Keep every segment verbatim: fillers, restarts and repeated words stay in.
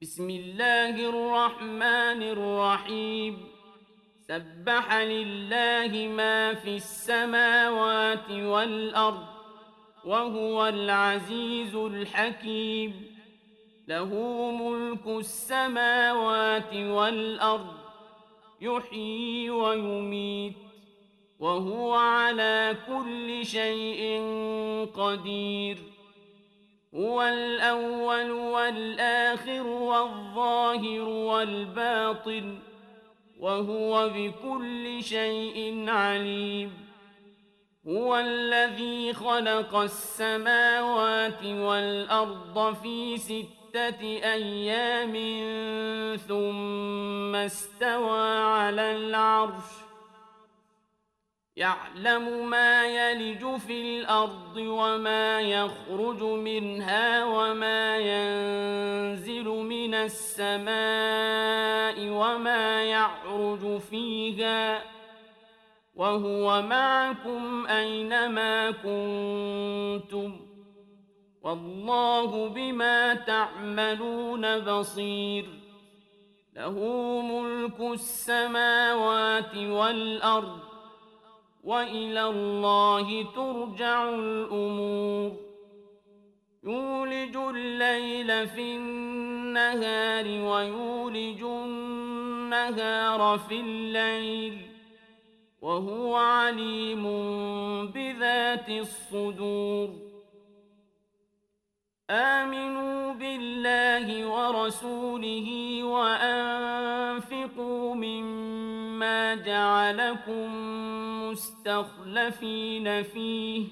بسم الله الرحمن الرحيم سبح لله ما في السماوات والأرض وهو العزيز الحكيم له ملك السماوات والأرض يحيي ويميت وهو على كل شيء قدير هو الأول والآخر والظاهر والباطن وهو بكل شيء عليم هو الذي خلق السماوات والأرض في ستة أيام ثم استوى على العرش يعلم ما يلج في الأرض وما يخرج منها وما ينزل من السماء وما يعرج فيها وهو معكم أينما كنتم والله بما تعملون بصير له ملك السماوات والأرض وإلى الله ترجع الأمور يولج الليل في النهار ويولج النهار في الليل وهو عليم بذات الصدور آمنوا بالله ورسوله وأنفقوا مما جعلكم مستخلفين فيه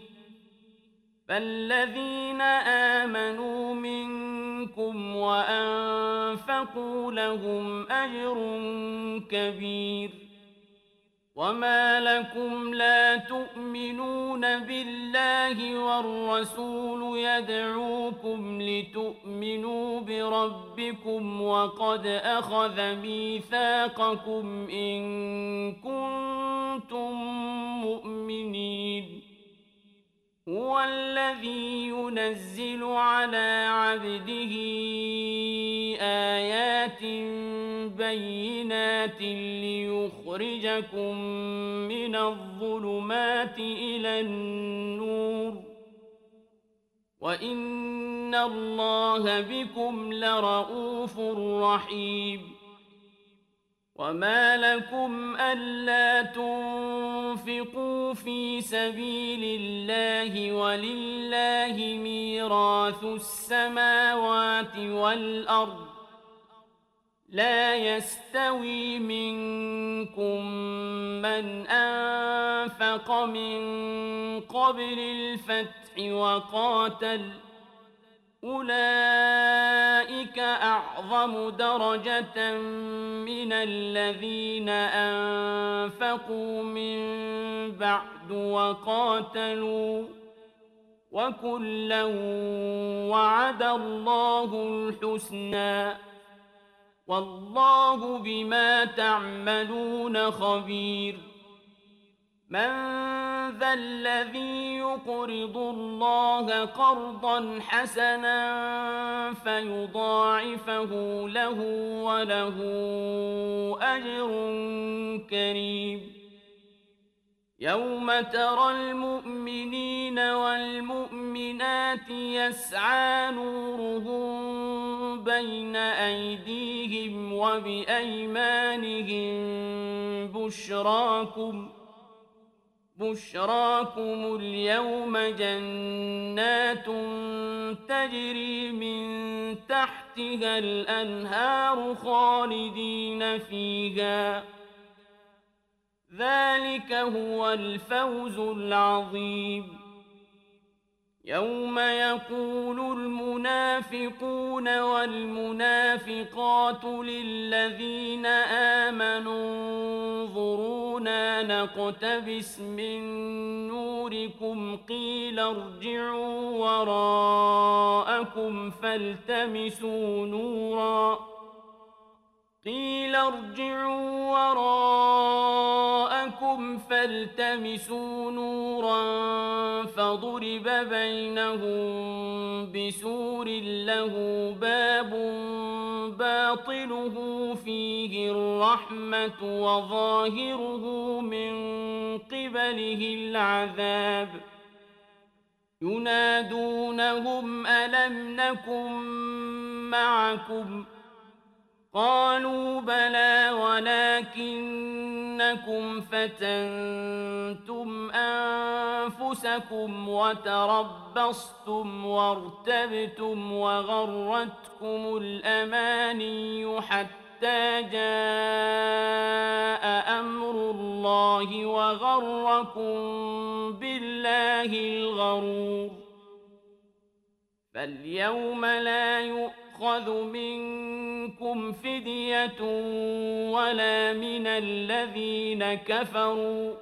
فالذين آمنوا منكم وأنفقوا لهم أجر كبير وما لكم لا تؤمنون بالله والرسول يدعوكم لتؤمنوا بربكم وقد أخذ ميثاقكم إن كنتم مؤمنين هو الذي ينزل على عبده آيات بينات ليخرجكم من الظلمات إلى النور وإن الله بكم لرءوف رحيم وما لكم ألا تنفقوا في سبيل الله ولله ميراث السماوات والأرض لا يستوي منكم من أنفق من قبل الفتح وقاتل أولئك أعظم درجة من الذين أنفقوا من بعد وقاتلوا وكلا وعد الله الحسنى والله بما تعملون خبير من ذا الذي يقرض الله قرضا حسنا فيضاعفه له وله أجر كريم يوم ترى المؤمنين والمؤمنات يسعى نورهم بين أيديهم وبأيمانهم بشراكم بشراكم اليوم جنات تجري من تحتها الأنهار خالدين فيها ذلك هو الفوز العظيم يوم يقول المنافقون والمنافقات للذين آمنوا انظرونا نقتبس من نوركم قيل ارجعوا وراءكم فالتمسوا نورا قيل ارجعوا وراءكم فالتمسوا نورا فضرب بينهم بسور له باب باطنه فيه الرحمة وظاهره من قبله العذاب ينادونهم ألم نكن معكم قالوا بلى ولكنكم فتنتم أنفسكم وتربصتم وارتبتم وغرتكم الأماني حتى جاء أمر الله وغركم بالله الغرور فاليوم لا يؤخذ منكم فدية ولا من الذين كفروا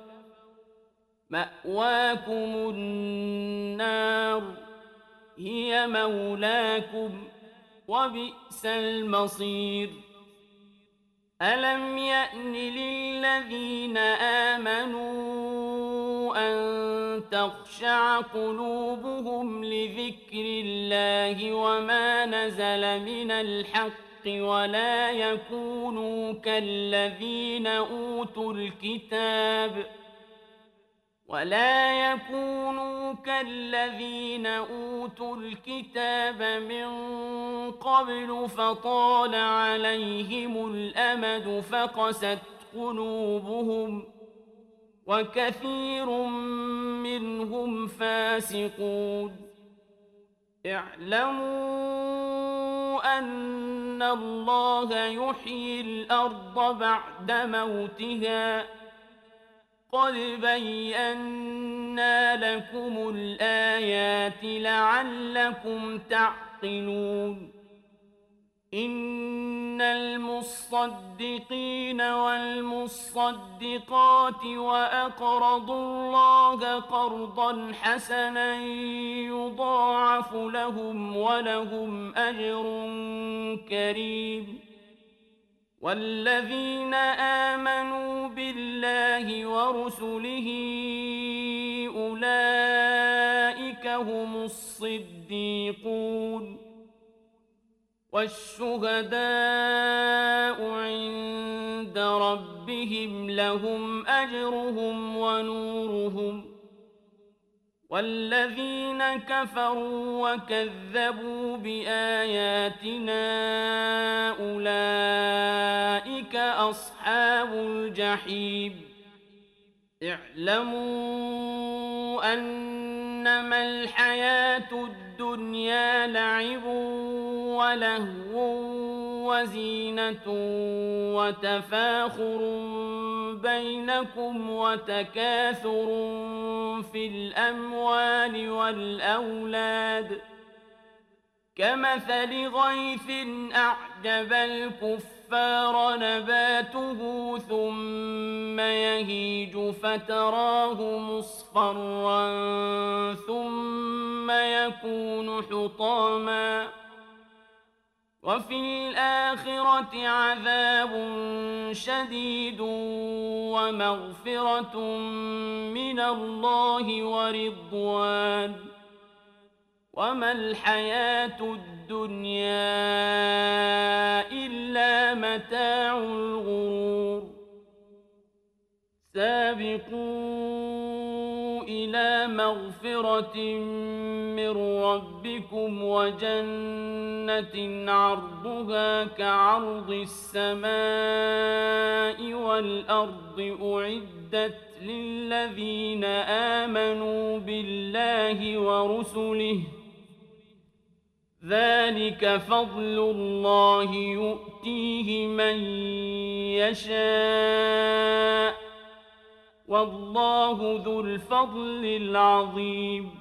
مأواكم النار هي مولاكم وبئس المصير ألم يأن للذين آمنوا أن تخشع قلوبهم لذكر الله وما نزل من الحق ولا يكونوا كالذين أوتوا الكتاب ولا يكونوا كالذين أوتوا الكتاب من قبل فطال عليهم الأمد فقست قلوبهم وكثير منهم فاسقون اعلموا أن الله يحيي الأرض بعد موتها قد بينا لكم الآيات لعلكم تعقلون إن المصدقين والمصدقات وأقرضوا الله قرضا حسنا يضاعف لهم ولهم أجر كريم والذين آمنوا بالله ورسله أولئك هم الصديقون والشهداء عند ربهم لهم أجرهم ونورهم والذين كفروا وكذبوا بآياتنا أولئك أصحاب الجحيم اعلموا أنما الحياة الدنيا لعب ولهو وزينة وتفاخر بينكم وتكاثر في الأموال والأولاد كمثل غيث أعجب الكفار نباته ثم يهيج فتراه مصفرا ثم يكون حطاما وفي الآخرة عذاب شديد ومغفرة من الله ورضوان وما الحياة الدنيا إلا متاع الغرور سابقوا إلى مغفرة من ربكم وجنة عرضها كعرض السماء والأرض أعدت للذين آمنوا بالله ورسله ذلك فضل الله يؤتيه من يشاء والله ذو الفضل العظيم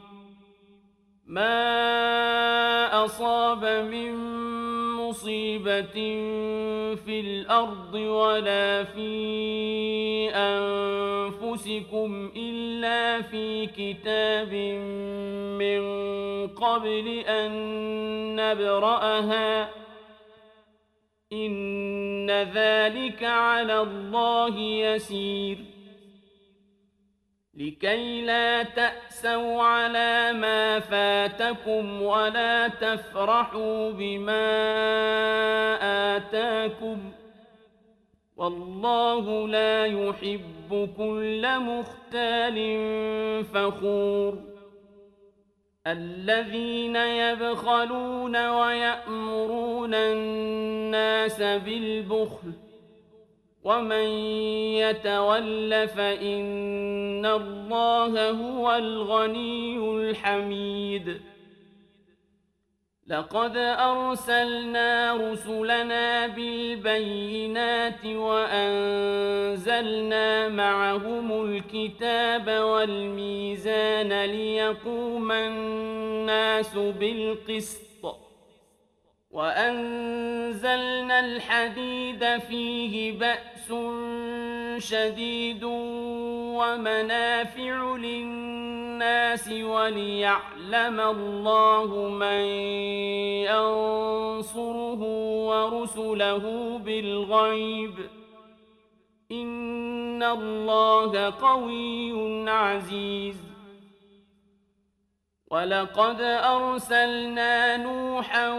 ما أصاب من مصيبة في الأرض ولا في أنفسكم إلا في كتاب من قبل أن نبرأها إن ذلك على الله يسير لكي لا تأسوا على ما فاتكم ولا تفرحوا بما آتاكم والله لا يحب كل مختال فخور الذين يبخلون ويأمرون الناس بالبخل ومن يتول فإن الله هو الغني الحميد لقد أرسلنا رسلنا بالبينات وأنزلنا معهم الكتاب والميزان ليقوم الناس بالقسط وأنزلنا الحديد فيه بأس شديد ومنافع للناس وليعلم الله من ينصره ورسله بالغيب إن الله قوي عزيز ولقد أرسلنا نوحا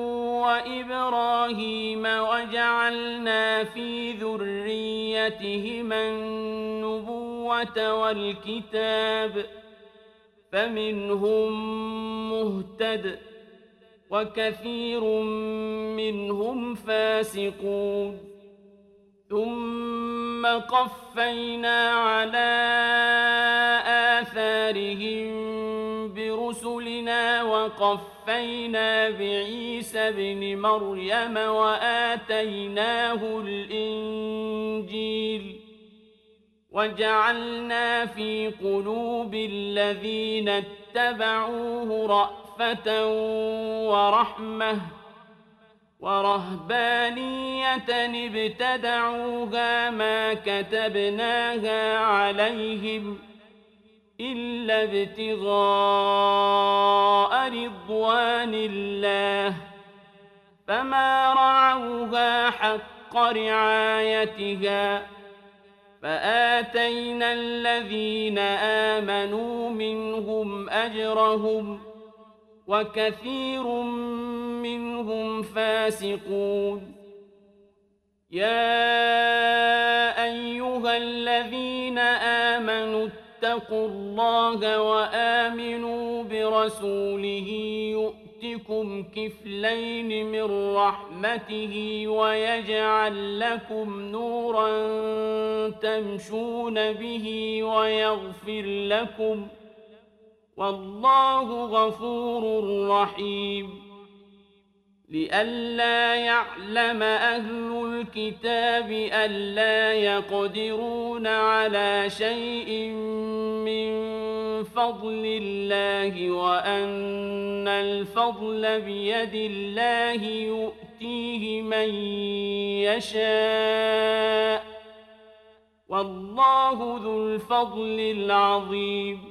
وإبراهيم وجعلنا في ذريتهما النبوة والكتاب فمنهم مهتد وكثير منهم فاسقون ثم قفينا على آثارهم برسلنا وقفينا بعيسى ابن مريم وآتيناه الإنجيل وجعلنا في قلوب الذين اتبعوه رأفة ورحمة ورهبانية ابتدعوها ما كتبناها عليهم إلا ابتغاء رضوان الله فما رعوها حق رعايتها فآتينا الذين آمنوا منهم أجرهم وكثير منهم فاسقون يا أيها الذين آمنوا اتقوا الله وآمنوا برسوله يؤتكم كفلين من رحمته ويجعل لكم نورا تمشون به ويغفر لكم والله غفور رحيم لئلا يعلم أهل الكتاب ألا يقدرون على شيء من فضل الله وأن الفضل بيد الله يؤتيه من يشاء والله ذو الفضل العظيم